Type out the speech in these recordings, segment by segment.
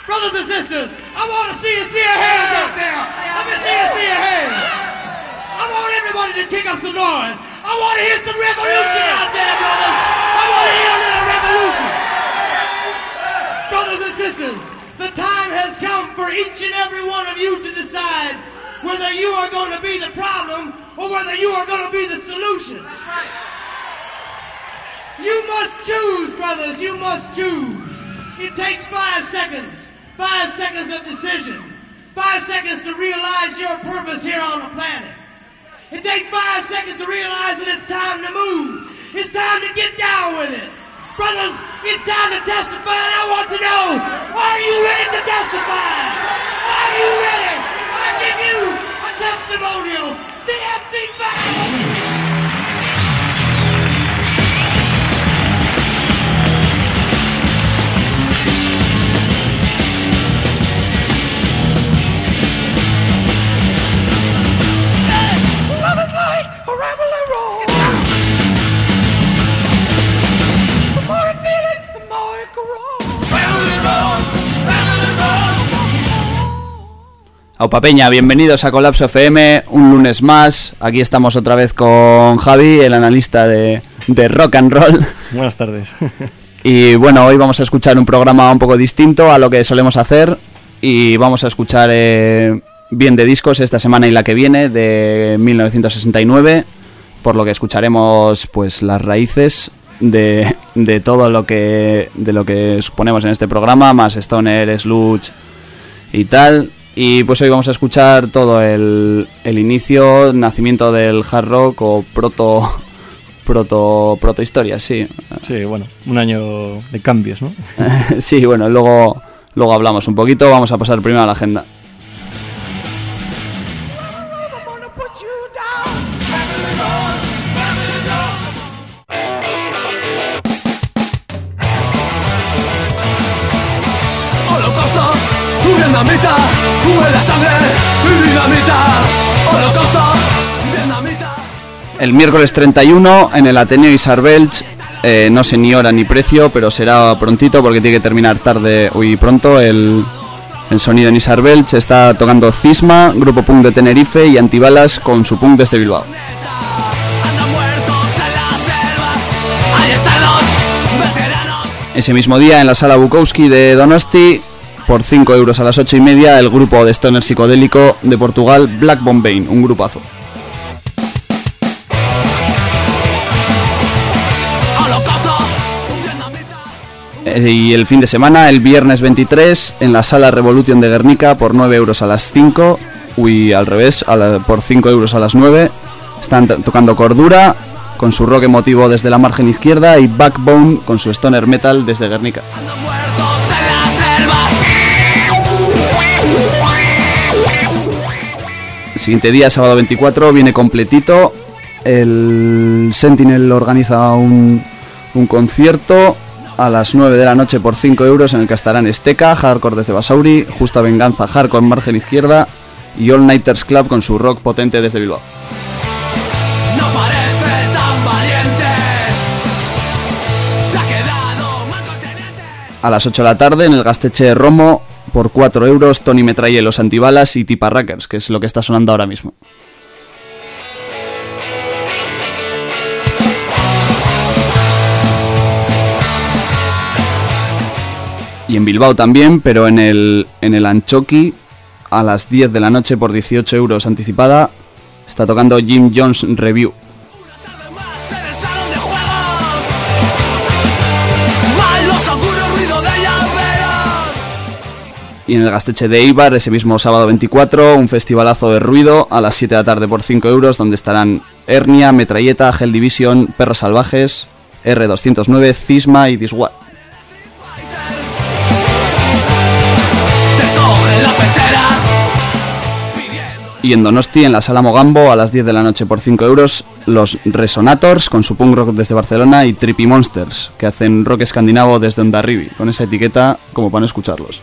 Brothers and sisters, I want to see your hands out there. Let me see your hands. I want everybody to kick up some noise. I want to hear some revolution out there, brothers. I want to hear a little revolution. Brothers and sisters, the time has come for each and every one of you to decide whether you are going to be the problem or whether you are going to be the solution. That's right. You must choose, brothers. You must choose. It takes 5 seconds. 5 seconds of decision. 5 seconds to realize your purpose here on the planet. It takes 5 seconds to realize that it's time to move. It's time to get down with it. Brothers, it's time to testify, and I want to know, are you ready to testify? Are you ready? I give you a testimonial. The MC5. Aupa Peña, bienvenidos a Colapso FM, un lunes más. Aquí estamos otra vez con Javi, el analista de rock and roll. Buenas tardes. Y bueno, hoy vamos a escuchar un programa un poco distinto a lo que solemos hacer. Y vamos a escuchar bien de discos esta semana y la que viene, de 1969. Por lo que escucharemos pues las raíces de todo lo que ponemos en este programa, más stoner, sludge y tal. Y pues hoy vamos a escuchar todo el inicio, nacimiento del hard rock o proto historia, sí. Sí, bueno, un año de cambios, ¿no? Sí, bueno, luego hablamos un poquito. Vamos a pasar primero a la agenda. El miércoles 31 en el Ateneo Isar Belch, no sé ni hora ni precio, pero será prontito porque tiene que terminar pronto el sonido en Isar Belch. Está tocando Cisma, grupo punk de Tenerife, y Antibalas con su punk desde Bilbao. Ese mismo día en la sala Bukowski de Donosti, por 5 euros a las 8:30, el grupo de stoner psicodélico de Portugal, Black Bombay, un grupazo. Y el fin de semana, el viernes 23, en la sala Revolution de Guernica, por 9 euros a las 5, por 5 euros a las 9, están tocando Cordura, con su rock emotivo desde la margen izquierda, y Backbone, con su stoner metal desde Guernica. El siguiente día, sábado 24, viene completito. El Sentinel organiza un concierto a las 9 de la noche por 5 euros, en el que estarán Esteca, Hardcore desde Basauri, Justa Venganza, Hardcore margen izquierda, y All Nighters Club con su rock potente desde Bilbao. No parece tan valiente. Se ha quedado mal continente. A las 8 de la tarde, en el Gasteche Romo, por 4 euros, Tony Metraille, Los Antibalas y Tipa Rackers, que es lo que está sonando ahora mismo. Y en Bilbao también, pero en el Anchoqui, a las 10 de la noche por 18 euros anticipada, está tocando Jim Jones Review. Y en el Gasteche de Eibar, ese mismo sábado 24, un festivalazo de ruido a las 7 de la tarde por 5 euros, donde estarán Hernia, Metralleta, Hell Division, Perros Salvajes, R209, Cisma y Diswat. Y en Donosti, en la sala Mogambo, a las 10 de la noche por 5 euros, los Resonators con su punk rock desde Barcelona, y Trippy Monsters, que hacen rock escandinavo desde Ondarribi, con esa etiqueta como para no escucharlos.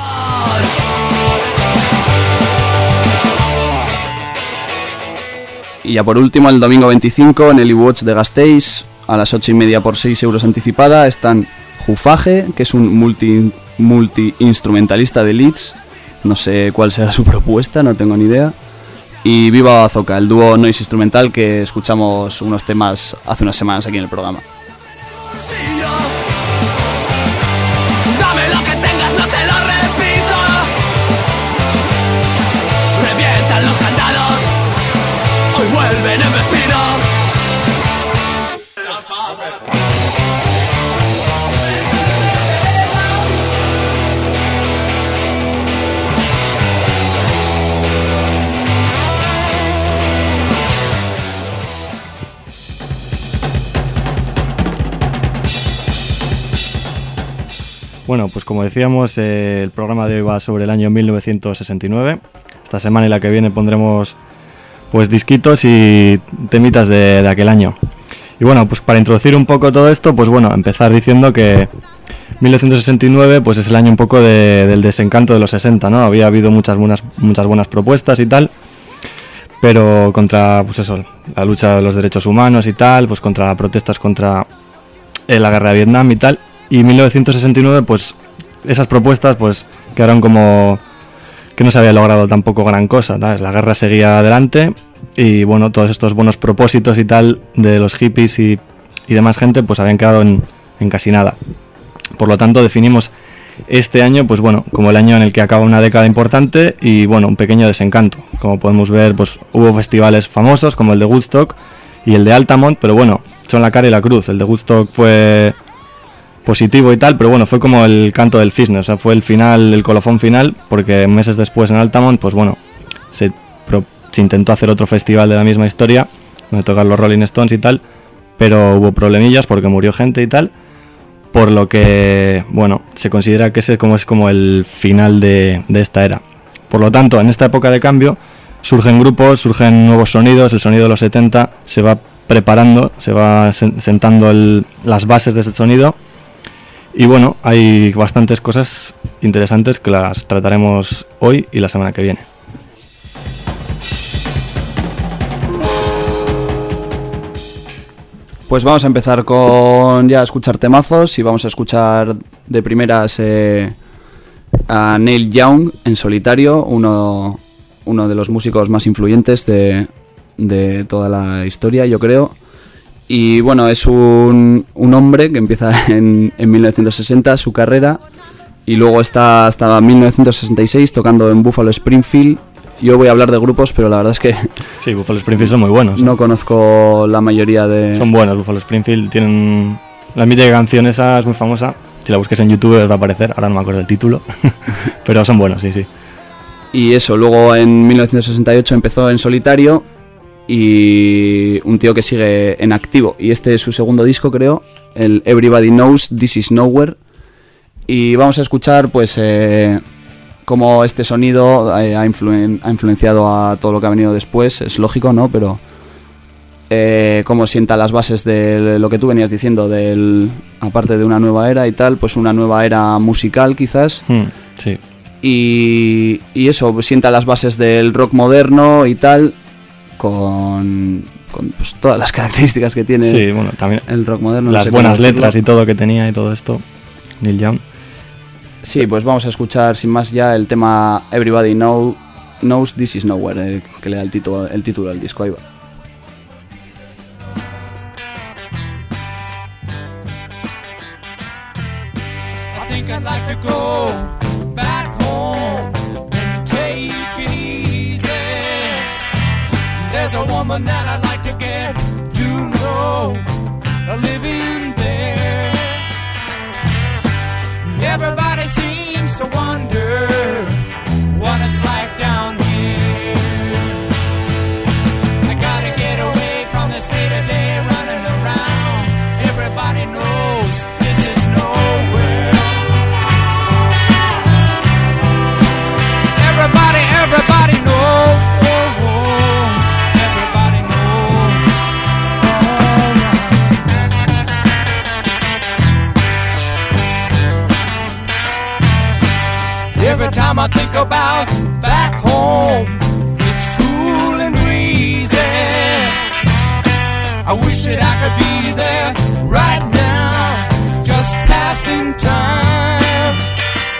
Y ya por último, el domingo 25, en el iWatch de Gasteiz, a las 8:30 por 6 euros anticipada, están Jufage, que es un multi-instrumentalista de Leeds. No sé cuál será su propuesta, no tengo ni idea. Y Viva Bazooka, el dúo noise instrumental que escuchamos unos temas hace unas semanas aquí en el programa. Dame lo que tengas, no te lo repito. Revientan los candados, hoy vuelven en despido. Bueno, pues como decíamos, el programa de hoy va sobre el año 1969. Esta semana y la que viene pondremos pues disquitos y temitas de aquel año. Y bueno, pues para introducir un poco todo esto, pues bueno, empezar diciendo que 1969 pues es el año un poco del desencanto de los 60, ¿no? Había habido muchas buenas propuestas y tal, pero contra, pues eso, la lucha de los derechos humanos y tal, pues contra protestas contra la guerra de Vietnam y tal. Y 1969, pues esas propuestas pues quedaron como que no se había logrado tampoco gran cosa, ¿sabes? La guerra seguía adelante y bueno, todos estos buenos propósitos y tal de los hippies y demás gente pues habían quedado en casi nada. Por lo tanto definimos este año pues bueno, como el año en el que acaba una década importante y bueno, un pequeño desencanto. Como podemos ver, pues hubo festivales famosos como el de Woodstock y el de Altamont, pero bueno, son la cara y la cruz. El de Woodstock fue positivo y tal, pero bueno, fue como el canto del cisne, o sea, fue el final, el colofón final, porque meses después en Altamont, pues bueno, se intentó hacer otro festival de la misma historia, donde tocar los Rolling Stones y tal, pero hubo problemillas porque murió gente y tal, por lo que, bueno, se considera que ese es como el final de esta era. Por lo tanto, en esta época de cambio, surgen grupos, surgen nuevos sonidos, el sonido de los 70 se va preparando, se va sentando las bases de ese sonido. Y bueno, hay bastantes cosas interesantes que las trataremos hoy y la semana que viene. Pues vamos a empezar con ya escuchar temazos y vamos a escuchar de primeras a Neil Young en solitario, uno de los músicos más influyentes de toda la historia, yo creo. Y bueno, es un hombre que empieza en 1960 su carrera y luego está hasta 1966 tocando en Buffalo Springfield. Yo voy a hablar de grupos, pero la verdad es que sí, Buffalo Springfield son muy buenos. No conozco la mayoría de... Son buenos, Buffalo Springfield tienen... La mítica canción esa es muy famosa, si la busques en YouTube os va a aparecer, ahora no me acuerdo del título, pero son buenos, sí. Y eso, luego en 1968 empezó en solitario y un tío que sigue en activo, y este es su segundo disco, creo, el Everybody Knows This Is Nowhere, y vamos a escuchar pues cómo este sonido ha influenciado a todo lo que ha venido después. Es lógico, ¿no? Pero cómo sienta las bases de lo que tú venías diciendo, aparte de una nueva era y tal, pues una nueva era musical quizás. Sí. Y eso, pues sienta las bases del rock moderno y tal, con pues, todas las características que tiene, sí, bueno, también el rock moderno. Las buenas letras y todo que tenía y todo esto, Neil Young. Sí, pues vamos a escuchar sin más ya el tema Everybody Knows This Is Nowhere, que le da el título al disco. Ahí va. I think I'd like to go back home and take it easy. There's a woman that I'd like to get to know, living there. Everybody seems to wonder what it's like down here. I gotta get away from this day-to-day running around. Everybody knows this is nowhere. Everybody knows. Everybody knows. Every time I think about back home, it's cool and breezy. I wish that I could be there right now, just passing time.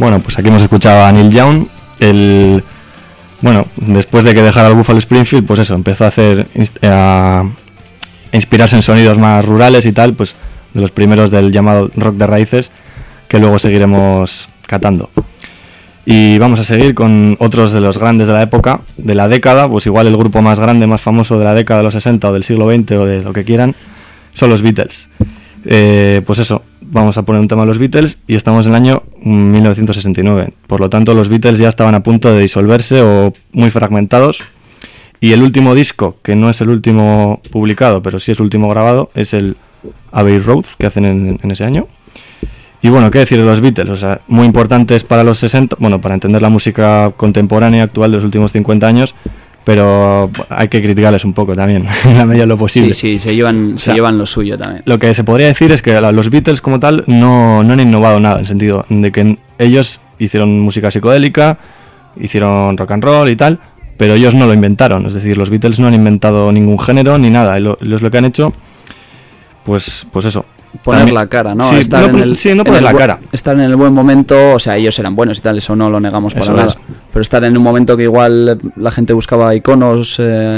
Bueno, pues aquí hemos escuchado a Neil Young. Bueno, después de que dejara el Buffalo Springfield, pues eso, empezó a inspirarse en sonidos más rurales y tal, pues de los primeros del llamado rock de raíces, que luego seguiremos catando. Y vamos a seguir con otros de los grandes de la época, de la década, pues igual el grupo más grande, más famoso de la década de los 60 o del siglo XX o de lo que quieran, son los Beatles. Pues eso, vamos a poner un tema de los Beatles y estamos en el año 1969. Por lo tanto, los Beatles ya estaban a punto de disolverse o muy fragmentados. Y el último disco, que no es el último publicado, pero sí es el último grabado, es el Abbey Road, que hacen en ese año. Y bueno, ¿qué decir de los Beatles? O sea, muy importantes para los 60, bueno, para entender la música contemporánea actual de los últimos 50 años, pero hay que criticarles un poco también, en la medida de lo posible. Sí, se llevan lo suyo también. Lo que se podría decir es que los Beatles como tal no han innovado nada, en el sentido de que ellos hicieron música psicodélica, hicieron rock and roll y tal, pero ellos no lo inventaron. Es decir, los Beatles no han inventado ningún género ni nada. Lo que han hecho, pues eso. Poner también, la cara, ¿no? Sí, estar no poner la cara. Estar en el buen momento, o sea, ellos eran buenos y tal, eso no lo negamos para nada. Pero estar en un momento que igual la gente buscaba iconos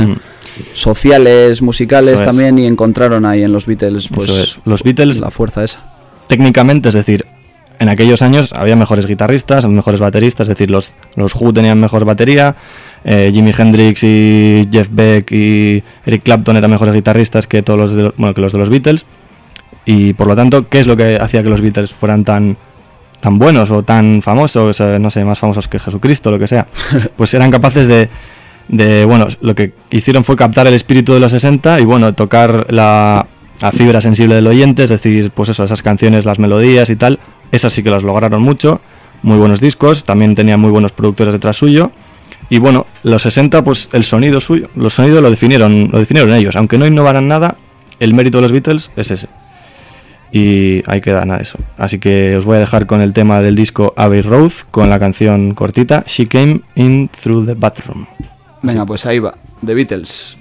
sociales, musicales también, y encontraron ahí en los Beatles, pues los Beatles, la fuerza esa. Técnicamente, es decir, en aquellos años había mejores guitarristas, mejores bateristas, es decir, los Who tenían mejor batería, Jimi Hendrix y Jeff Beck y Eric Clapton eran mejores guitarristas que todos los de los Beatles. Y por lo tanto, ¿qué es lo que hacía que los Beatles fueran tan buenos o tan famosos, no sé, más famosos que Jesucristo, lo que sea? Pues eran capaces de bueno, lo que hicieron fue captar el espíritu de los 60 y bueno, tocar la fibra sensible del oyente, es decir, pues eso, esas canciones, las melodías y tal, esas sí que las lograron mucho, muy buenos discos, también tenían muy buenos productores detrás suyo. Y bueno, los 60, pues el sonido suyo, los sonidos lo definieron ellos, aunque no innovaran nada, el mérito de los Beatles es ese. Y ahí queda nada de eso. Así que os voy a dejar con el tema del disco Abbey Road, con la canción cortita She Came In Through the Bathroom. Venga, pues ahí va, The Beatles.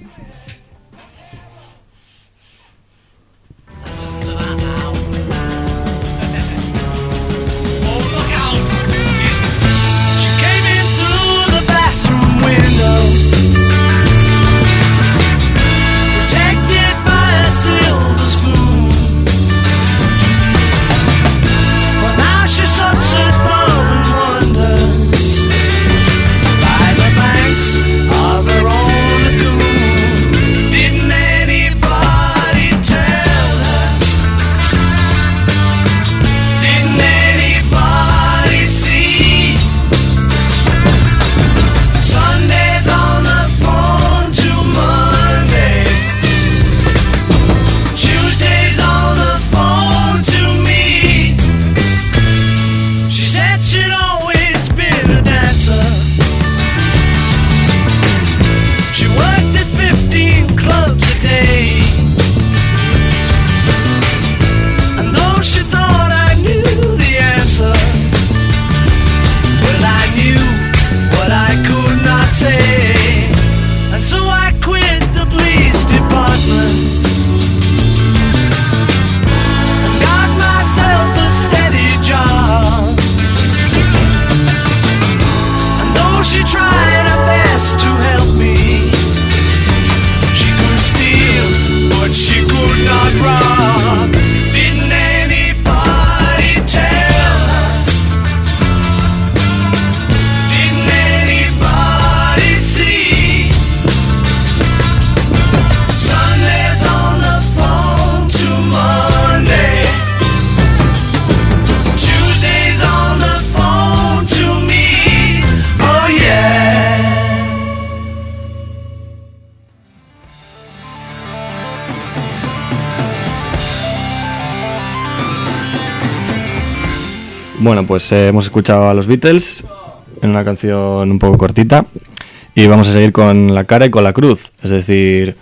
Bueno, pues hemos escuchado a los Beatles en una canción un poco cortita y vamos a seguir con la cara y con la cruz. Es decir,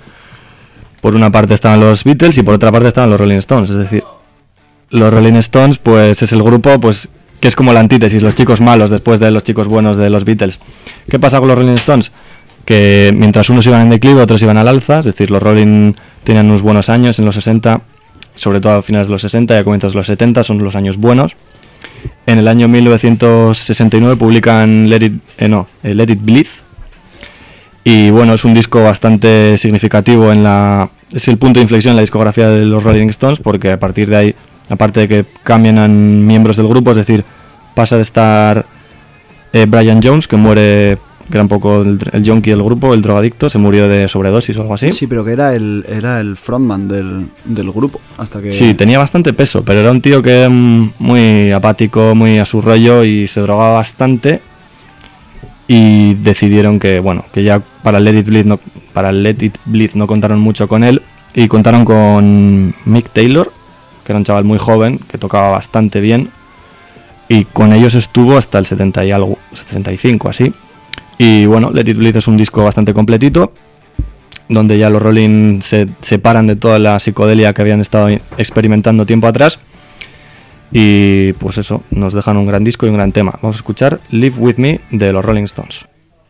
por una parte estaban los Beatles y por otra parte estaban los Rolling Stones. Es decir, los Rolling Stones pues es el grupo pues que es como la antítesis, los chicos malos después de los chicos buenos de los Beatles. ¿Qué pasa con los Rolling Stones? Que mientras unos iban en declive, otros iban al alza. Es decir, los Rolling tenían unos buenos años en los 60, sobre todo a finales de los 60 y a comienzos de los 70, son los años buenos. En el año 1969 publican Let It Bleed. Y bueno, es un disco bastante significativo es el punto de inflexión en la discografía de los Rolling Stones, porque a partir de ahí, aparte de que cambian miembros del grupo, es decir, pasa de estar Brian Jones, que muere, que era un poco el junkie del grupo, el drogadicto, se murió de sobredosis o algo así. Sí, pero que era el frontman del grupo, hasta que... Sí, tenía bastante peso, pero era un tío que era muy apático, muy a su rollo y se drogaba bastante. Y decidieron que ya para Let It Bleed no contaron mucho con él, y contaron con Mick Taylor, que era un chaval muy joven que tocaba bastante bien, y con ellos estuvo hasta el 70 y algo, 75 así. Y bueno, Let It Bleed es un disco bastante completito, donde ya los Rolling se separan de toda la psicodelia que habían estado experimentando tiempo atrás. Y pues eso, nos dejan un gran disco y un gran tema. Vamos a escuchar Live With Me de los Rolling Stones.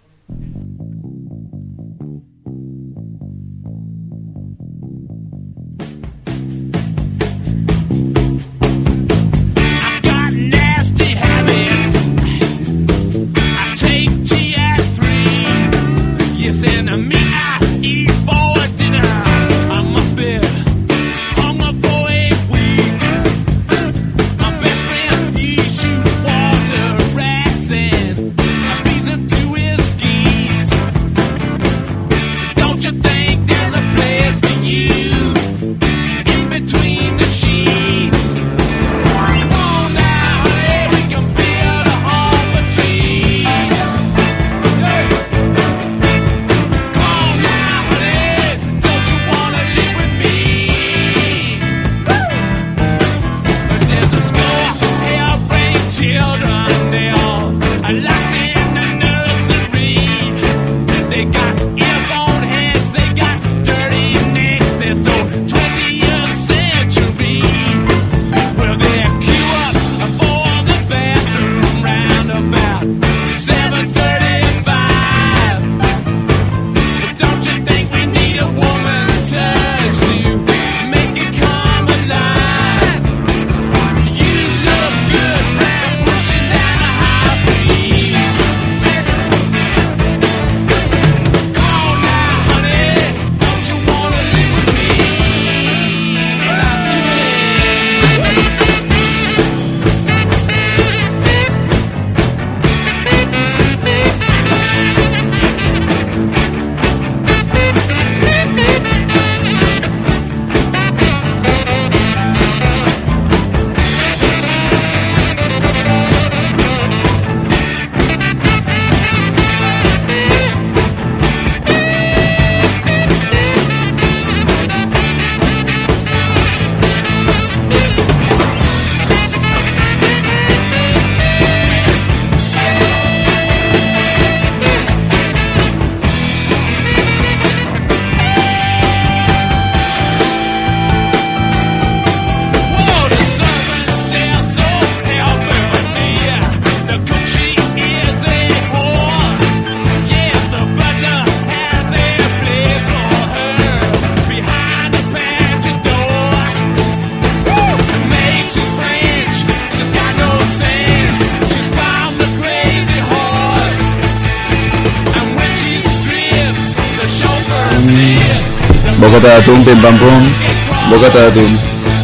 Bocata de atún, pim pam pum. Bocata de atún.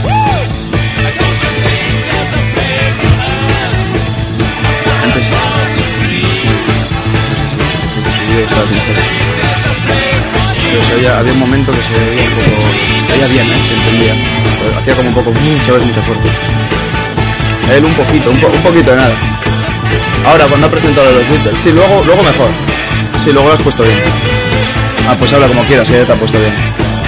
Antes había un momento que se veía un poco, se veía bien, se entendía. Hacía como un poco, sabes, mucho fuerte. Él un poquito de nada. Ahora cuando ha presentado los Beatles, sí, luego mejor. Sí, luego lo has puesto bien. Ah, pues habla como quieras, ya te ha puesto bien.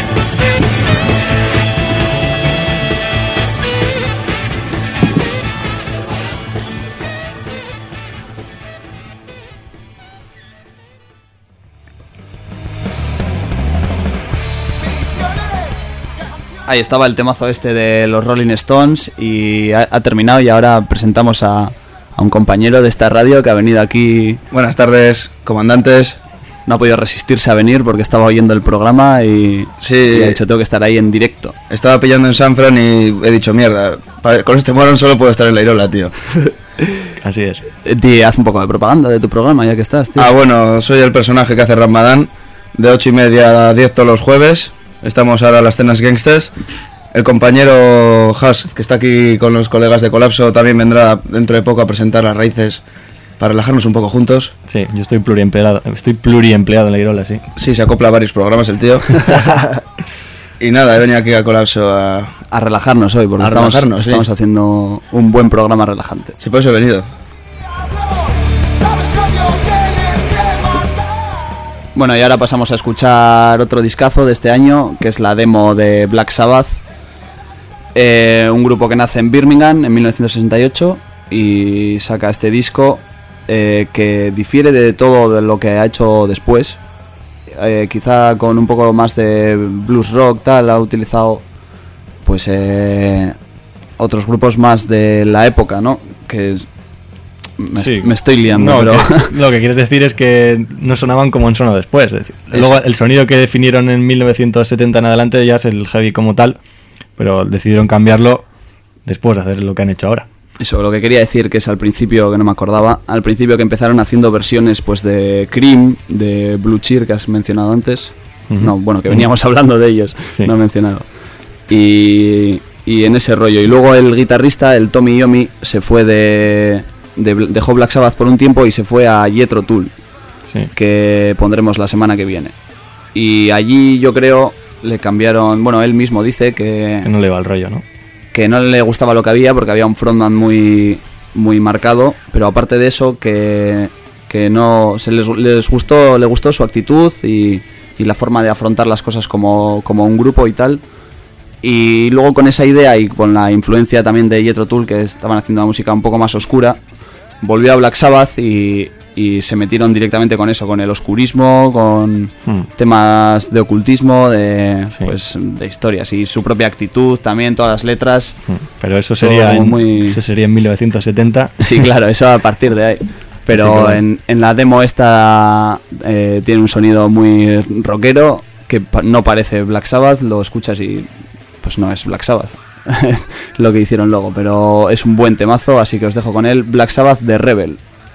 Ahí estaba el temazo este de los Rolling Stones y ha terminado, y ahora presentamos a un compañero de esta radio que ha venido aquí. Buenas tardes, comandantes. no ha podido resistirse a venir porque estaba oyendo el programa y, Sí. y ha dicho tengo que estar ahí en directo. Estaba pillando en San Fran y he dicho, mierda, con este morón solo puedo estar en la Irola, tío. Así es. Di, haz un poco de propaganda de tu programa ya que estás, tío. Ah, bueno, soy el personaje que hace Ramadán, de 8:30 a 10 todos los jueves. Estamos ahora en las cenas gangsters. El compañero Has, que está aquí con los colegas de Colapso, también vendrá dentro de poco a presentar Las Raíces para relajarnos un poco juntos. Sí, yo estoy pluriempleado en la Irola, sí. Sí, se acopla a varios programas el tío. Y nada, he venido aquí a Colapso A relajarnos hoy, porque A relajarnos, estamos sí. haciendo un buen programa relajante. Sí, por eso he venido. Bueno, y ahora pasamos a escuchar otro discazo de este año, que es la demo de Black Sabbath, un grupo que nace en Birmingham en 1968 y saca este disco que difiere de todo de lo que ha hecho después, quizá con un poco más de blues rock, tal, ha utilizado pues otros grupos más de la época, ¿no? Que es, Sí. me estoy liando, No, pero... lo que quieres decir es que no sonaban como han sonado después. Es decir, luego el sonido que definieron en 1970 en adelante ya es el heavy como tal, pero decidieron cambiarlo después de hacer lo que han hecho ahora. Eso, lo que quería decir, que es al principio, que no me acordaba, al principio que empezaron haciendo versiones pues de Cream, de Blue Cheer, que has mencionado antes. Ujú. No, bueno, que veníamos hablando de ellos, Sí. no he mencionado. Y en ese rollo. Y luego el guitarrista, el Tommy Iommi, se fue dejó Black Sabbath por un tiempo y se fue a Jethro Tull, Sí. que pondremos la semana que viene. Y allí yo creo le cambiaron, bueno, él mismo dice Que no le va el rollo, ¿no? que no le gustaba lo que había porque había un frontman muy marcado, pero aparte de eso que no le gustó su actitud y la forma de afrontar las cosas como un grupo y tal. Y luego con esa idea y con la influencia también de Jethro Tull, que estaban haciendo una música un poco más oscura, volvió a Black Sabbath y se metieron directamente con eso, con el oscurismo, con temas de ocultismo, Sí. pues de historias y su propia actitud también, todas las letras. Pero eso Todo sería, muy- en 1970. Sí, claro, eso a partir de ahí. Pero Sí, claro. en la demo esta tiene un sonido muy rockero que no parece Black Sabbath, lo escuchas y pues no es Black Sabbath lo que hicieron luego, pero es un buen temazo, así que os dejo con él, Black Sabbath de Rebel.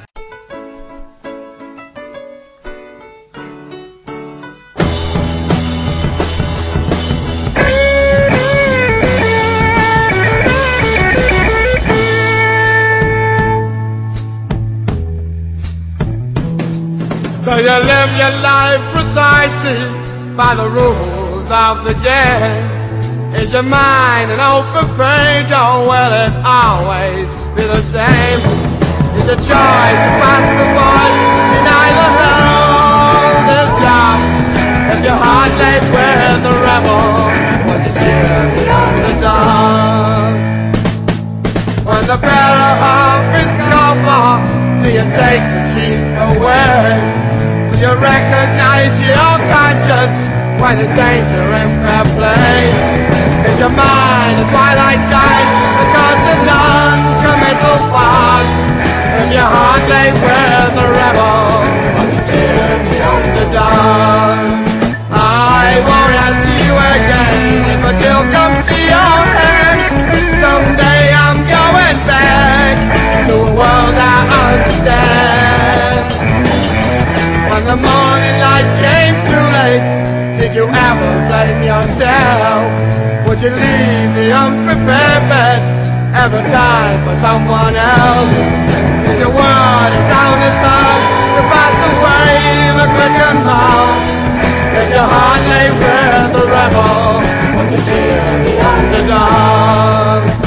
So you live your life precisely by the rules of the game. Is your mind an open page, or will it always be the same? It's a choice to pass the voice, in either held his job. If your heart lay with the rebel, would you cheer the underdog? When the bearer of his cover, do you take the chief away? Do you recognize your conscience when there's danger in fair play? Is your mind a twilight guide because the nuns committal part? If your heart lay with the rebel, would you cheer the underdog? I won't ask you again, but you'll come to your head. Someday I'm going back to a world I understand. When the morning light came too late, did you ever blame yourself? Would you leave the unprepared bed every time for someone else? Is your word as sound as heart to pass away the quick and loud? If your heart lay with the rebel, would you cheer the underdog?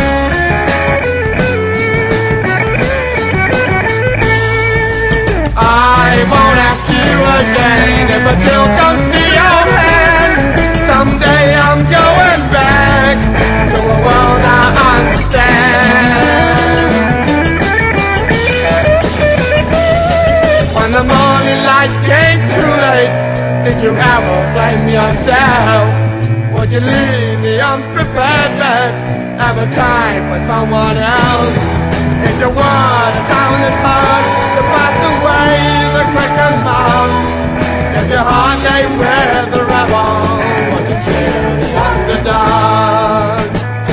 I won't ask you again, but you'll come to your head. Someday I'm going back to a world I understand. When the morning light came too late, did you ever blame yourself? Would you leave the unprepared bed every time for someone else? Is your word a soundless heart to pass away the quickest mouth? If your heart lay where the rebel, won't you cheer the underdog?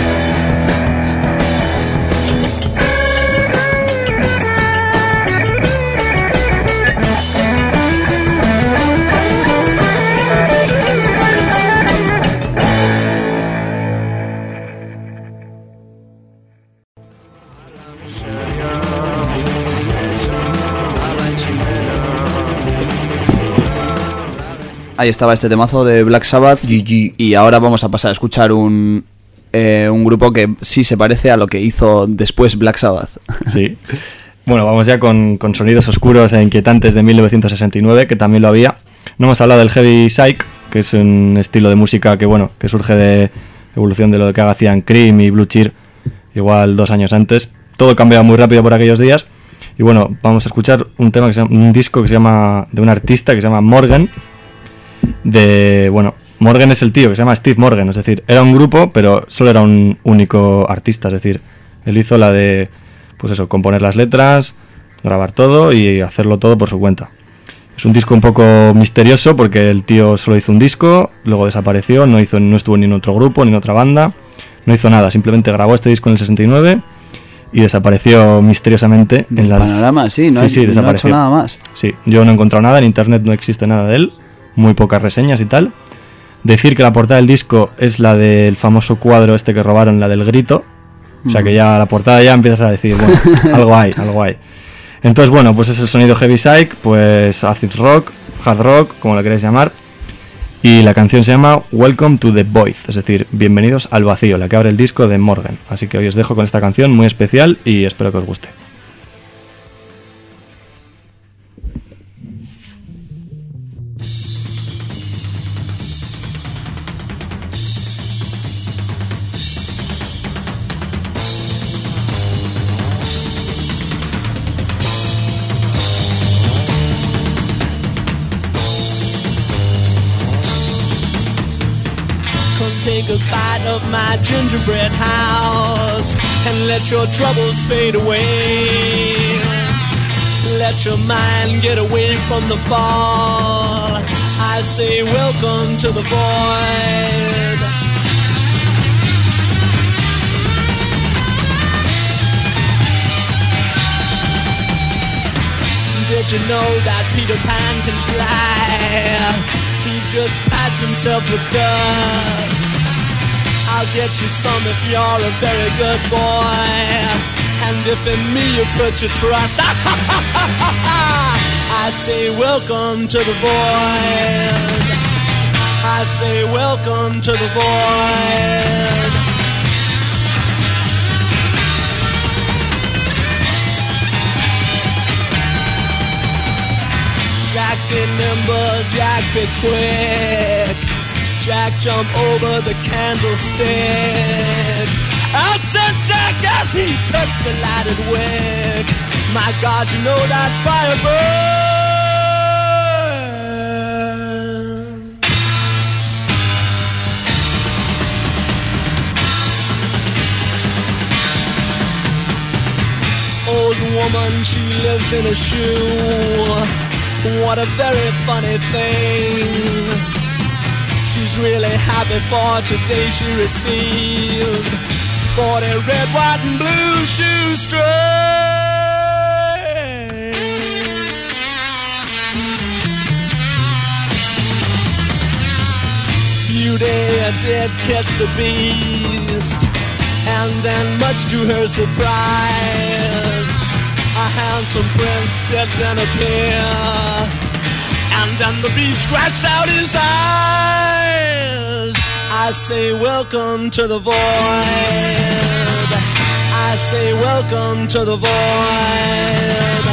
Ahí estaba este temazo de Black Sabbath. Y ahora vamos a pasar a escuchar un grupo que sí se parece a lo que hizo después Black Sabbath. Sí. Bueno, vamos ya con sonidos oscuros e inquietantes de 1969, que también lo había. No hemos hablado del heavy psych, que es un estilo de música que, bueno, que surge de evolución de lo que hacían Cream y Blue Cheer, igual 2 años antes. Todo cambiaba muy rápido por aquellos días. Y bueno, vamos a escuchar un tema un disco que se llama, de un artista que se llama Morgan. Morgan es el tío que se llama Steve Morgan, es decir, era un grupo, pero solo era un único artista, es decir, él hizo la de, pues eso, componer las letras, grabar todo y hacerlo todo por su cuenta. Es un disco un poco misterioso porque el tío solo hizo un disco, luego desapareció, no estuvo ni en otro grupo, ni en otra banda, no hizo nada, simplemente grabó este disco en el 69 y desapareció misteriosamente en las... Panorama, sí, no ha hecho nada más. Sí, yo no he encontrado nada, en internet no existe nada de él, muy pocas reseñas y tal. Decir que la portada del disco es la del famoso cuadro este que robaron, la del grito. O sea que ya la portada ya empiezas a decir, bueno, algo hay. Entonces, bueno, pues es el sonido heavy psych, pues acid rock, hard rock, como lo queráis llamar. Y la canción se llama Welcome to the Void, es decir, bienvenidos al vacío, la que abre el disco de Morgan. Así que hoy os dejo con esta canción muy especial y espero que os guste. Take a bite of my gingerbread house and let your troubles fade away. Let your mind get away from the fall. I say welcome to the void. Did you know that Peter Pan can fly? He just pats himself with dust. I'll get you some if you're a very good boy, and if in me you put your trust. I say welcome to the void. I say welcome to the void. Jack be nimble, Jack be quick. Jack jump over the candlestick. Out said Jack as he touched the lighted wick. My God, you know that fire burn. Old woman, she lives in a shoe. What a very funny thing. She's really happy for today she received 40 red, white, and blue shoestrings. Beauty did kiss the beast, and then much to her surprise, a handsome prince did then appear, and then the beast scratched out his eyes. I say welcome to the void. I say welcome to the void.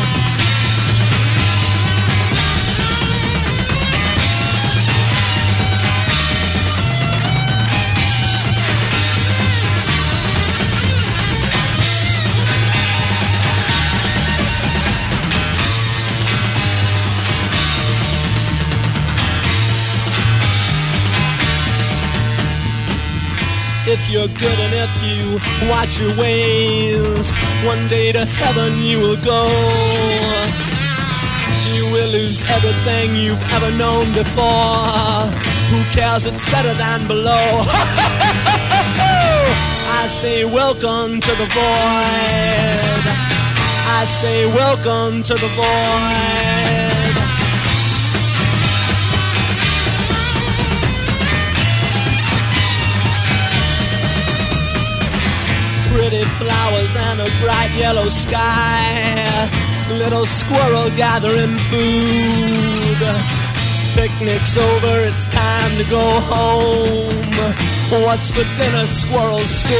If you're good and if you watch your ways, one day to heaven you will go. You will lose everything you've ever known before. Who cares, it's better than below. I say welcome to the void. I say welcome to the void. Pretty flowers and a bright yellow sky. Little squirrel gathering food. Picnic's over, it's time to go home. What's for dinner, squirrel stew?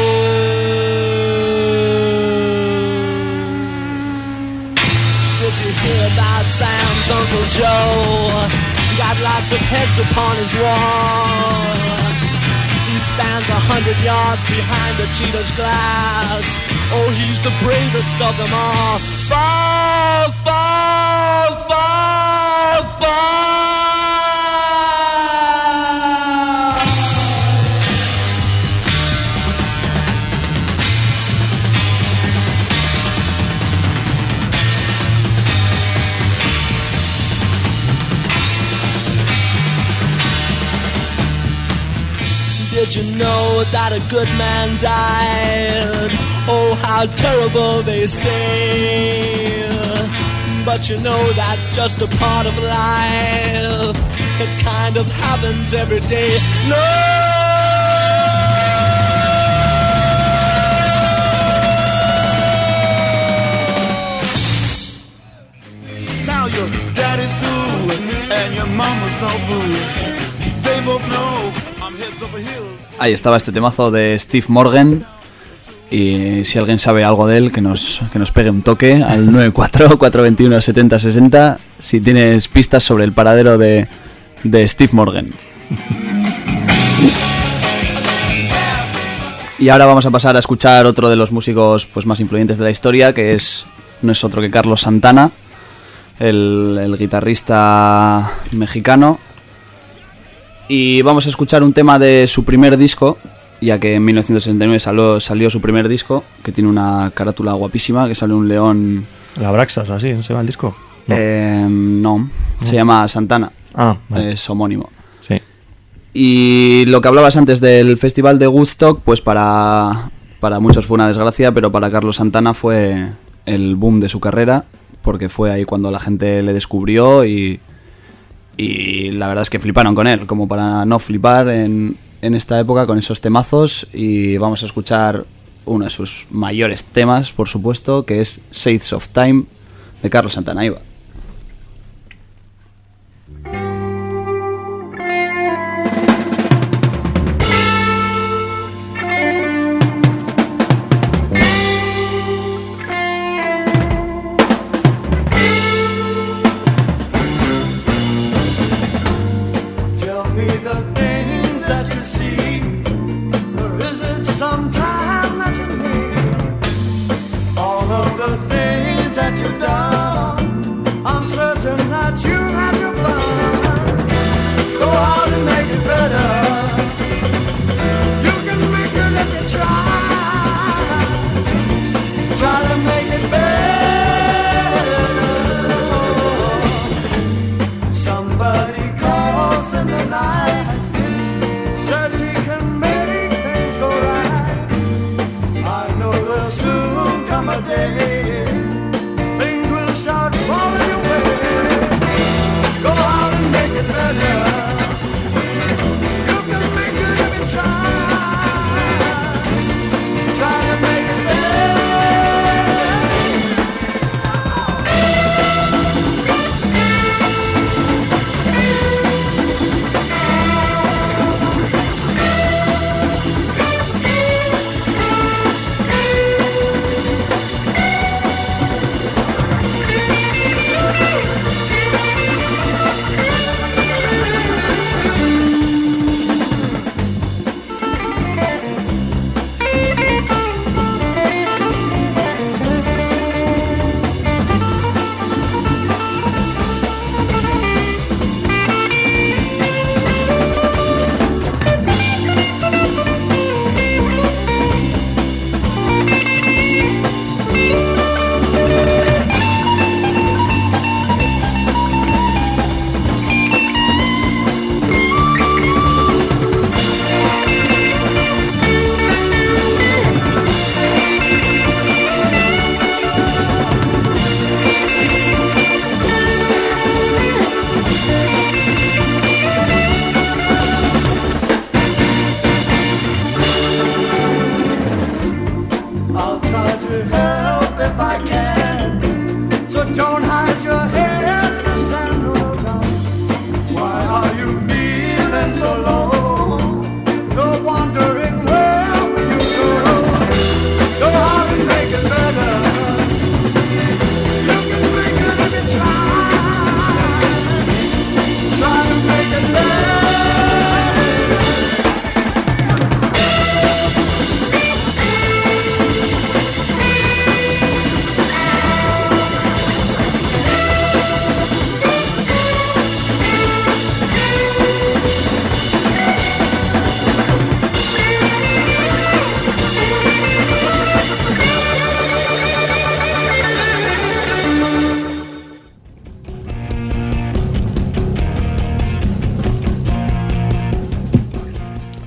Did you hear about Sam's Uncle Joe? Got lots of heads upon his wall. He stands 100 yards behind the cheetah's glass. Oh, he's the bravest of them all. Fall, fall, fall, fall. Did you know that a good man died? Oh, how terrible they say. But you know that's just a part of life. It kind of happens every day. No! Now your daddy's cool and your mama's no good. They both know I'm heads over heels. Ahí estaba este temazo de Steve Morgan. Y si alguien sabe algo de él, que nos pegue un toque al 94-421-7060 si tienes pistas sobre el paradero de Steve Morgan. Y ahora vamos a pasar a escuchar otro de los músicos pues más influyentes de la historia, que no es otro que Carlos Santana, el guitarrista mexicano. Y vamos a escuchar un tema de su primer disco, ya que en 1969 salió su primer disco, que tiene una carátula guapísima, que sale un león... La Braxas, así, ¿no se llama el disco? No, se llama Santana, vale. Es homónimo. Sí. Y lo que hablabas antes del festival de Woodstock, pues para muchos fue una desgracia, pero para Carlos Santana fue el boom de su carrera, porque fue ahí cuando la gente le descubrió y la verdad es que fliparon con él, como para no flipar en esta época con esos temazos. Y vamos a escuchar uno de sus mayores temas, por supuesto, que es Shades of Time de Carlos Santana. Ahí va. All of the things that you've done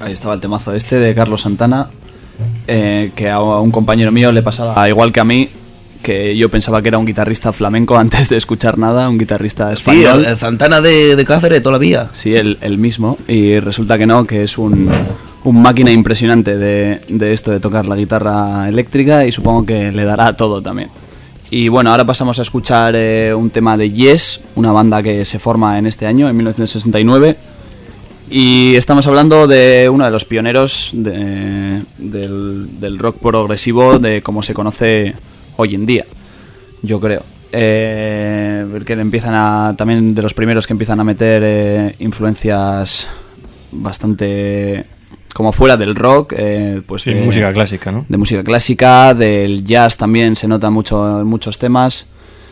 Ahí estaba el temazo este de Carlos Santana, que a un compañero mío le pasaba igual que a mí, que yo pensaba que era un guitarrista flamenco antes de escuchar nada, un guitarrista español. Sí, el Santana de Cáceres toda la vida. Sí, el mismo, y resulta que no, que es un máquina impresionante de esto de tocar la guitarra eléctrica, y supongo que le dará todo también. Y bueno, ahora pasamos a escuchar un tema de Yes, una banda que se forma en este año, en 1969, y estamos hablando de uno de los pioneros del rock progresivo, de cómo se conoce hoy en día, yo creo. Porque también de los primeros que empiezan a meter influencias bastante como fuera del rock, pues sí, música clásica, ¿no? De música clásica, del jazz también se nota mucho en muchos temas,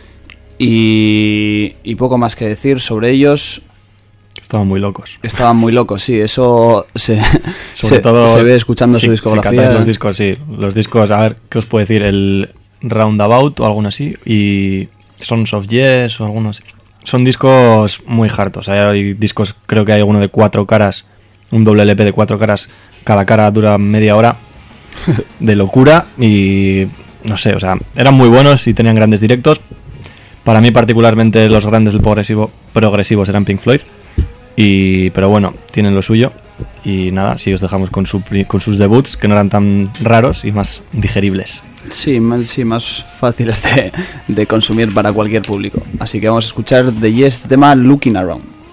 y poco más que decir sobre ellos. Estaban muy locos. Estaban muy locos, sí, eso se ve escuchando su discografía. Si los discos, sí. Los discos, a ver, ¿qué os puedo decir? El Roundabout o algo así, y Sons of Yes o algunos así. Son discos muy hartos. Hay discos, creo que hay uno de 4 caras, un doble LP de 4 caras, cada cara dura media hora de locura, y no sé, o sea, eran muy buenos y tenían grandes directos. Para mí particularmente los grandes del progresivos eran Pink Floyd, pero bueno, tienen lo suyo. Y nada, si os dejamos con sus debuts, que no eran tan raros y más digeribles. Sí, más fáciles de consumir para cualquier público. Así que vamos a escuchar de Yes, tema Looking Around.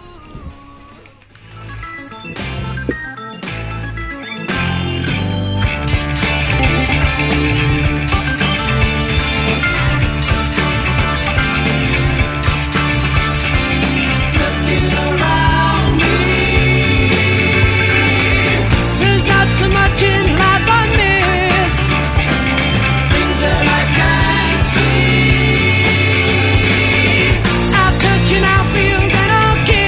I'll touch and I'll feel, then I'll kiss.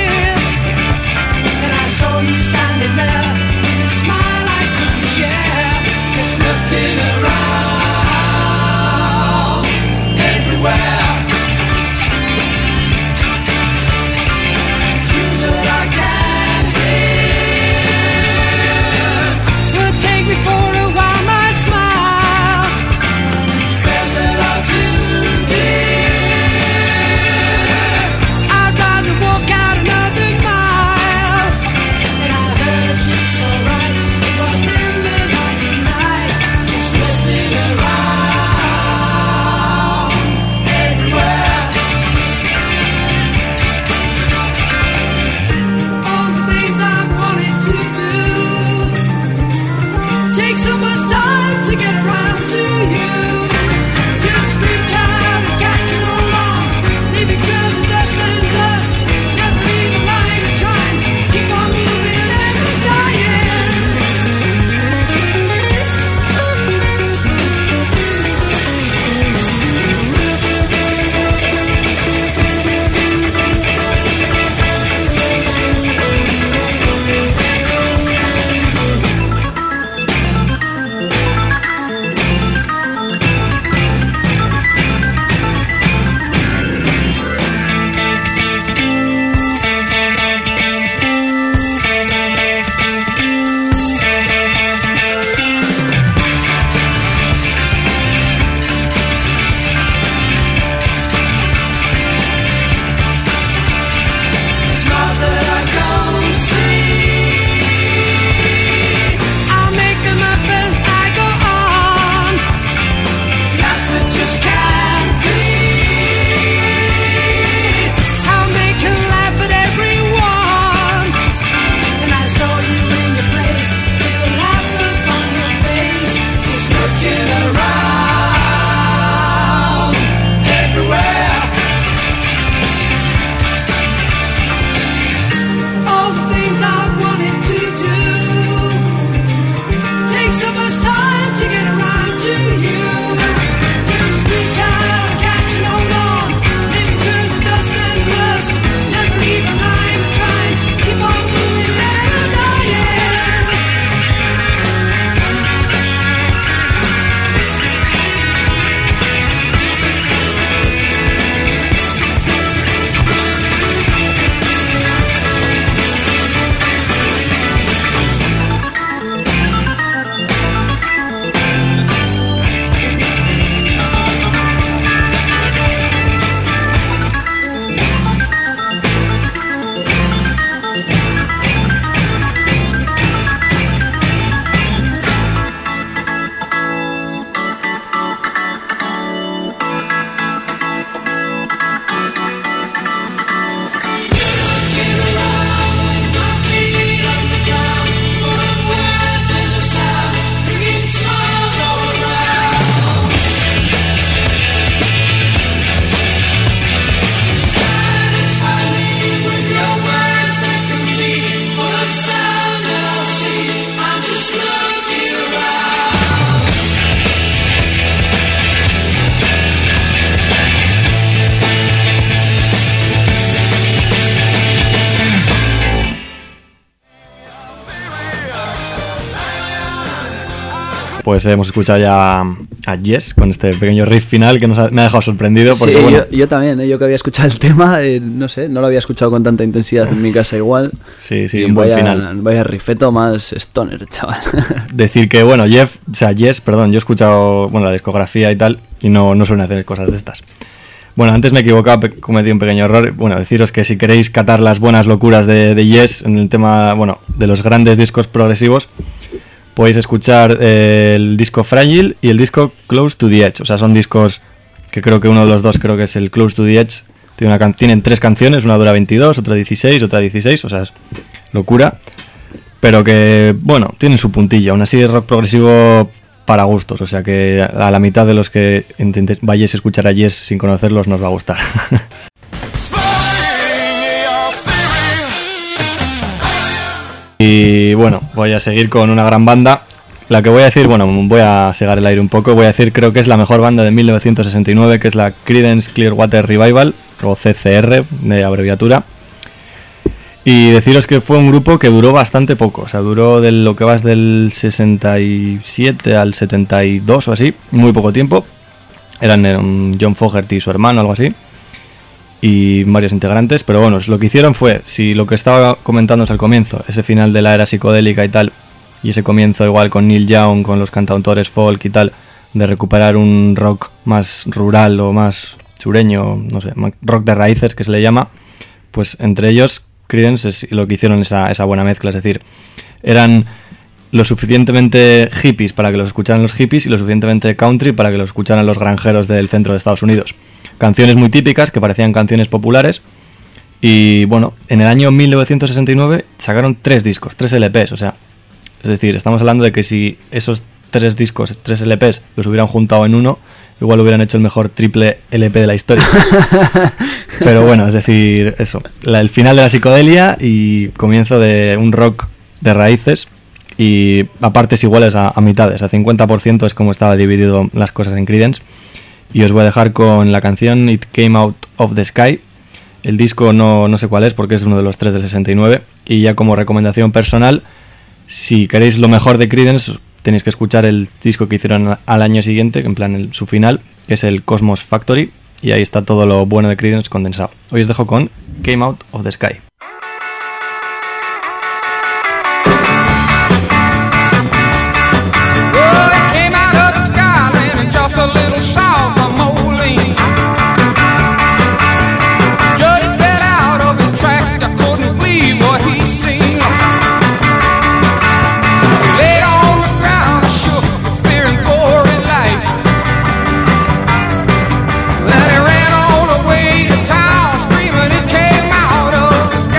pues hemos escuchado ya a Yes con este pequeño riff final que me ha dejado sorprendido. Porque, sí, bueno, yo también, yo que había escuchado el tema, no sé, no lo había escuchado con tanta intensidad en mi casa igual. Sí, Y un buen final. Vaya riffeto más stoner, chaval. Decir que, bueno, Yes, yo he escuchado, bueno, la discografía y tal, y no suelen hacer cosas de estas. Bueno, antes me he equivocado, cometí un pequeño error. Bueno, deciros que si queréis catar las buenas locuras de Yes en el tema, bueno, de los grandes discos progresivos, podéis escuchar el disco Fragile y el disco Close to the Edge. O sea, son discos que creo que uno de los dos, creo que es el Close to the Edge, tienen 3 canciones, una dura 22, otra 16, otra 16, o sea, es locura. Pero que, bueno, tienen su puntilla. Aún así es rock progresivo para gustos, o sea que a la mitad de los que vayáis a escuchar a Yes sin conocerlos nos va a gustar. Y bueno, voy a seguir con una gran banda. La que voy a decir, bueno, voy a segar el aire un poco. Voy a decir, creo que es la mejor banda de 1969, que es la Creedence Clearwater Revival, o CCR de abreviatura. Y deciros que fue un grupo que duró bastante poco. O sea, duró de lo que vas del 67 al 72 o así, muy poco tiempo. Eran John Fogerty y su hermano, algo así, y varios integrantes. Pero bueno, lo que hicieron fue, si lo que estaba comentándoos al comienzo, ese final de la era psicodélica y tal, y ese comienzo igual con Neil Young, con los cantautores folk y tal, de recuperar un rock más rural o más sureño, no sé, rock de raíces que se le llama, pues entre ellos Creedence es lo que hicieron esa buena mezcla. Es decir, eran lo suficientemente hippies para que los escucharan los hippies y lo suficientemente country para que los escucharan los granjeros del centro de Estados Unidos. Canciones muy típicas que parecían canciones populares. Y bueno, en el año 1969 sacaron 3 discos, 3 LPs, o sea, es decir, estamos hablando de que si esos 3 discos, 3 LPs los hubieran juntado en uno, igual hubieran hecho el mejor triple LP de la historia. Pero bueno, es decir, eso, el final de la psicodelia y comienzo de un rock de raíces, y a partes iguales a mitades, a 50% es como estaba dividido las cosas en Creedence. Y os voy a dejar con la canción It Came Out of the Sky. El disco no sé cuál es porque es uno de los 3 del 69. Y ya como recomendación personal, si queréis lo mejor de Creedence, tenéis que escuchar el disco que hicieron al año siguiente, en plan su final, que es el Cosmos Factory, y ahí está todo lo bueno de Creedence condensado. Hoy os dejo con Came Out of the Sky. Let it ran all the way to town, screaming it came out of his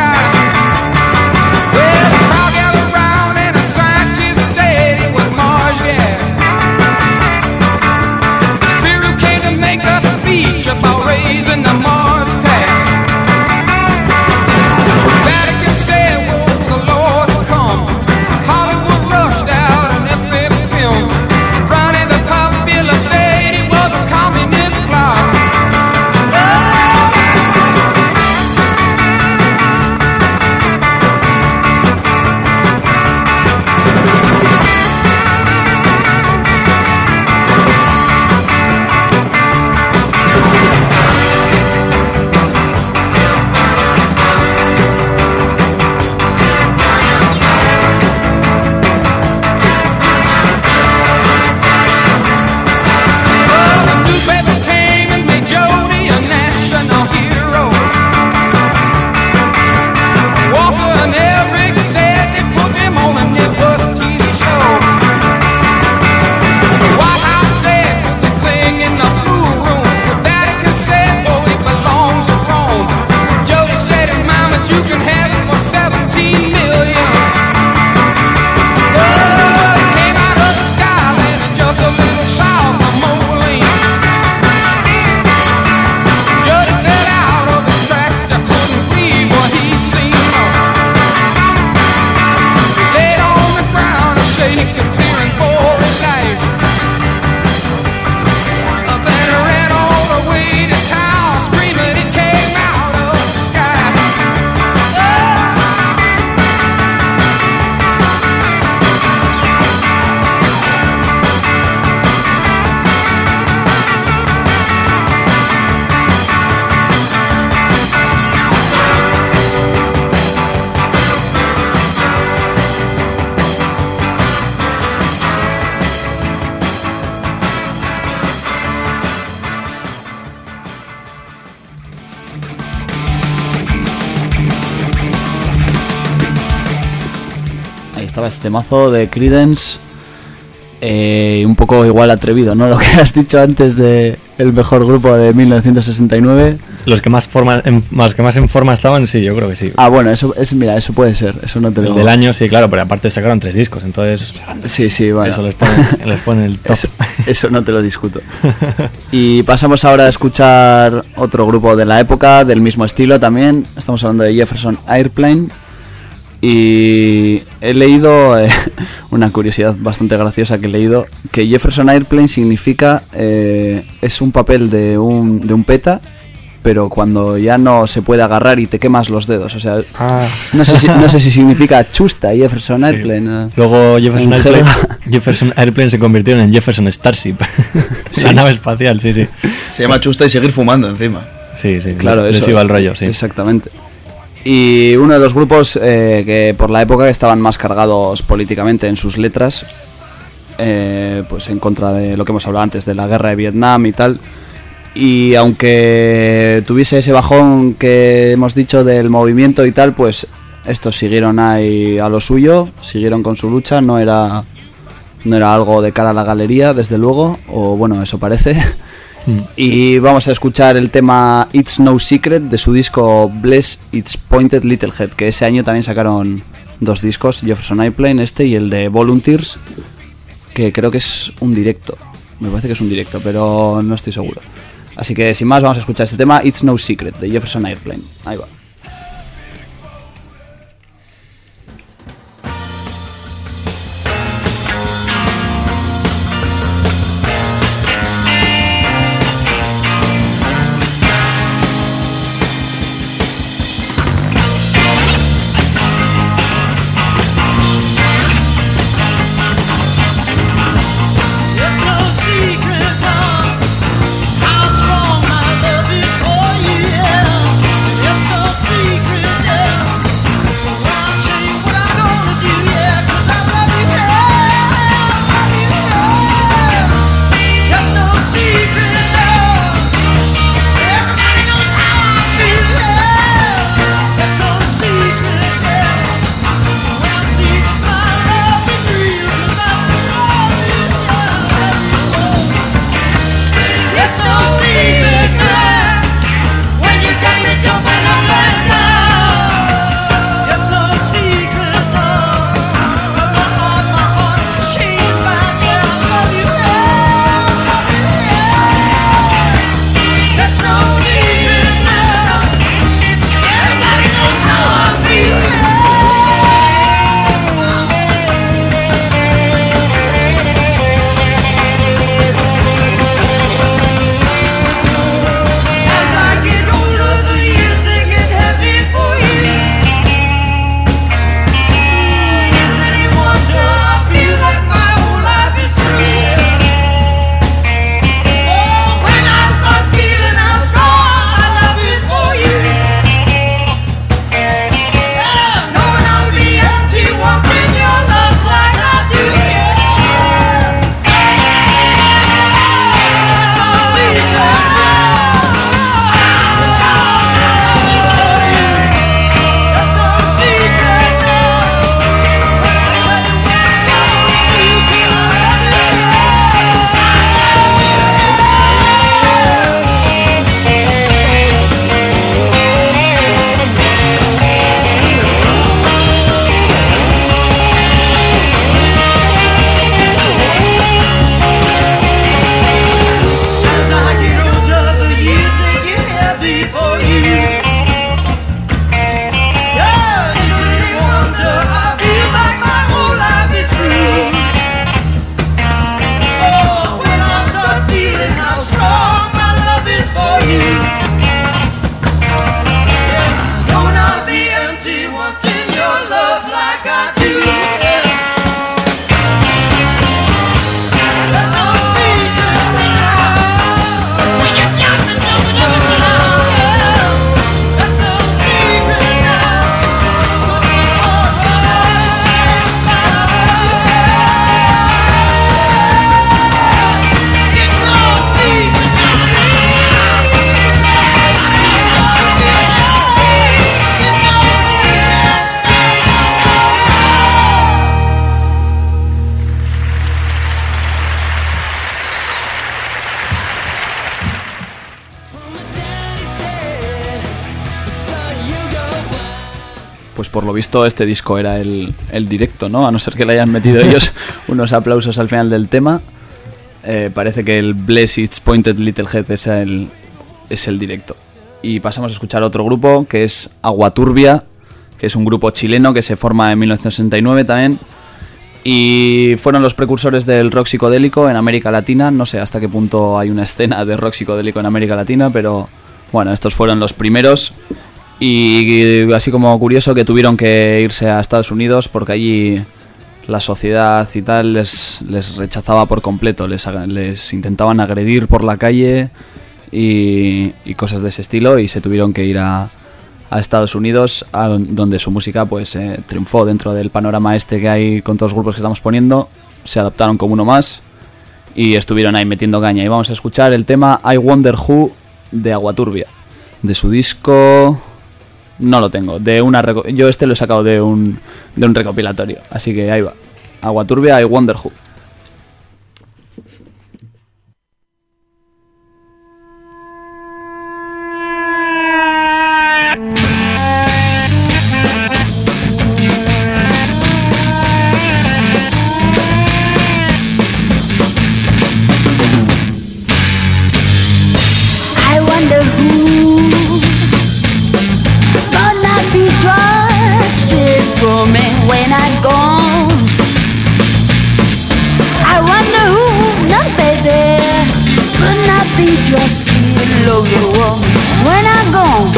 Ahí estaba este temazo de Creedence. Un poco igual atrevido, ¿no? Lo que has dicho antes de el mejor grupo de 1969. Los que más en forma estaban, sí, yo creo que sí. Ah, bueno, eso puede ser. Eso no te lo... El del año, sí, claro, pero aparte sacaron 3 discos, entonces... Sí, bueno. Eso les pone el top. Eso no te lo discuto. Y pasamos ahora a escuchar otro grupo de la época, del mismo estilo también. Estamos hablando de Jefferson Airplane. Y he leído una curiosidad bastante graciosa que he leído, que Jefferson Airplane significa es un papel de un PETA, pero cuando ya no se puede agarrar y te quemas los dedos. O sea, no sé si significa chusta Jefferson Airplane. Sí. Luego Jefferson Airplane se convirtió en Jefferson Starship. ¿Sí? La nave espacial, sí. Se llama chusta y seguir fumando encima. Sí, claro, les iba el rollo, sí. Exactamente. Y uno de los grupos que por la época estaban más cargados políticamente en sus letras, pues en contra de lo que hemos hablado antes, de la guerra de Vietnam y tal. Y aunque tuviese ese bajón que hemos dicho del movimiento y tal, pues estos siguieron ahí a lo suyo, siguieron con su lucha. No era algo de cara a la galería, desde luego, o bueno, eso parece. Y vamos a escuchar el tema It's No Secret de su disco Bless Its Pointed Little Head, que ese año también sacaron 2 discos, Jefferson Airplane y el de Volunteers, que creo que es un directo, me parece que es un directo, pero no estoy seguro. Así que sin más vamos a escuchar este tema It's No Secret de Jefferson Airplane. Ahí va. How strong my love is for you, yeah. It's no por lo visto este disco era el directo, ¿no? A no ser que le hayan metido ellos unos aplausos al final del tema. Parece que el Bless Its Pointed Little Head es el directo. Y pasamos a escuchar otro grupo que es Agua Turbia, que es un grupo chileno que se forma en 1969 también. Y fueron los precursores del rock psicodélico en América Latina. No sé hasta qué punto hay una escena de rock psicodélico en América Latina, pero bueno, estos fueron los primeros. Y así como curioso que tuvieron que irse a Estados Unidos porque allí la sociedad y tal les rechazaba por completo, les intentaban agredir por la calle y cosas de ese estilo, y se tuvieron que ir a Estados Unidos, donde su música pues triunfó dentro del panorama este que hay con todos los grupos que estamos poniendo. Se adaptaron como uno más y estuvieron ahí metiendo caña. Y vamos a escuchar el tema I Wonder Who de Agua Turbia, de su disco... No lo tengo, yo este lo he sacado de un recopilatorio, así que ahí va. Agua Turbia, I Wonder Who. When I'm gone, I wonder who, not baby, could not be just below the wall. When I'm gone,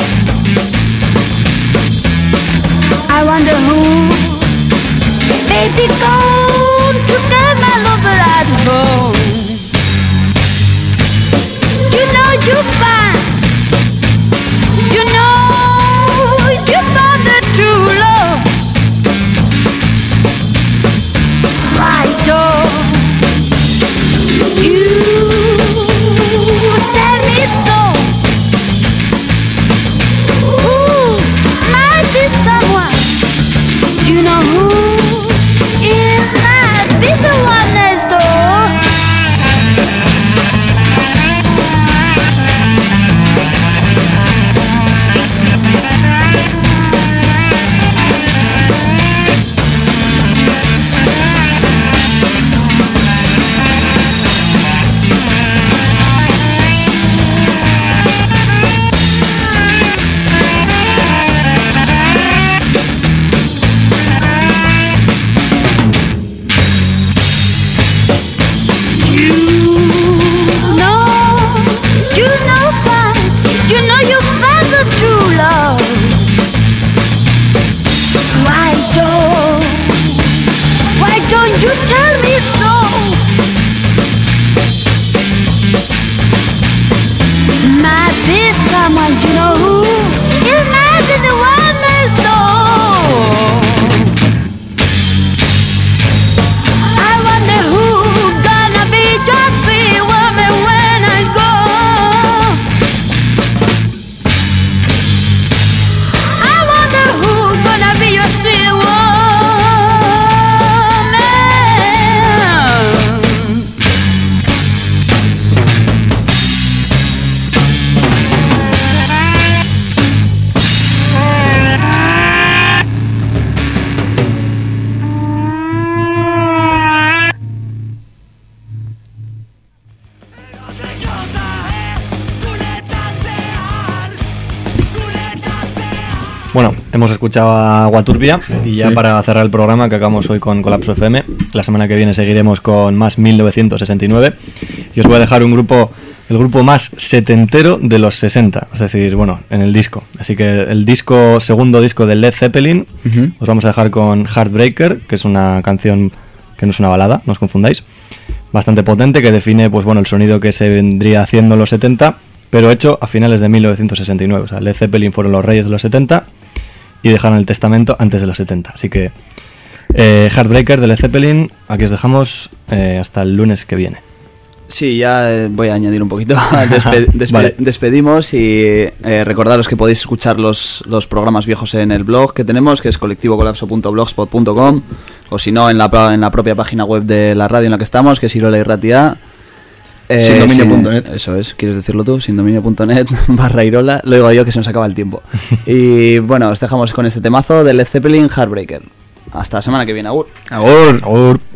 I wonder who, baby, gone to get my lover at home. You know you find, you know you found the true love. Why don't you tell me so? Ooh, might be someone, you know who? It might be the one next door. You tell me so. Might be someone, you know who? It might be the one next door. I wonder who gonna be just the woman when I go. I wonder who gonna be your sweet woman. Bueno, hemos escuchado a Agua Turbia y ya para cerrar el programa que acabamos hoy con Colapso FM, la semana que viene seguiremos con más 1969 y os voy a dejar el grupo más setentero de los 60, es decir, bueno, en el disco. Así que el segundo disco de Led Zeppelin, os vamos a dejar con Heartbreaker, que es una canción que no es una balada, no os confundáis, bastante potente, que define pues bueno el sonido que se vendría haciendo en los 70, pero hecho a finales de 1969. O sea, Led Zeppelin fueron los reyes de los 70 y dejaron el testamento antes de los 70. Así que Heartbreaker de Led Zeppelin, aquí os dejamos hasta el lunes que viene. Sí, ya voy a añadir un poquito. Vale. Despedimos y recordaros que podéis escuchar los programas viejos en el blog que tenemos, que es colectivocolapso.blogspot.com, o si no en la propia página web de la radio en la que estamos, que es Irola y Ratia. Sindominio.net. Eso es, ¿quieres decirlo tú? Sindominio.net /Irola. Lo digo yo que se nos acaba el tiempo. Y bueno, os dejamos con este temazo de Led Zeppelin, Heartbreaker. Hasta la semana que viene, agur. Agur. Agur.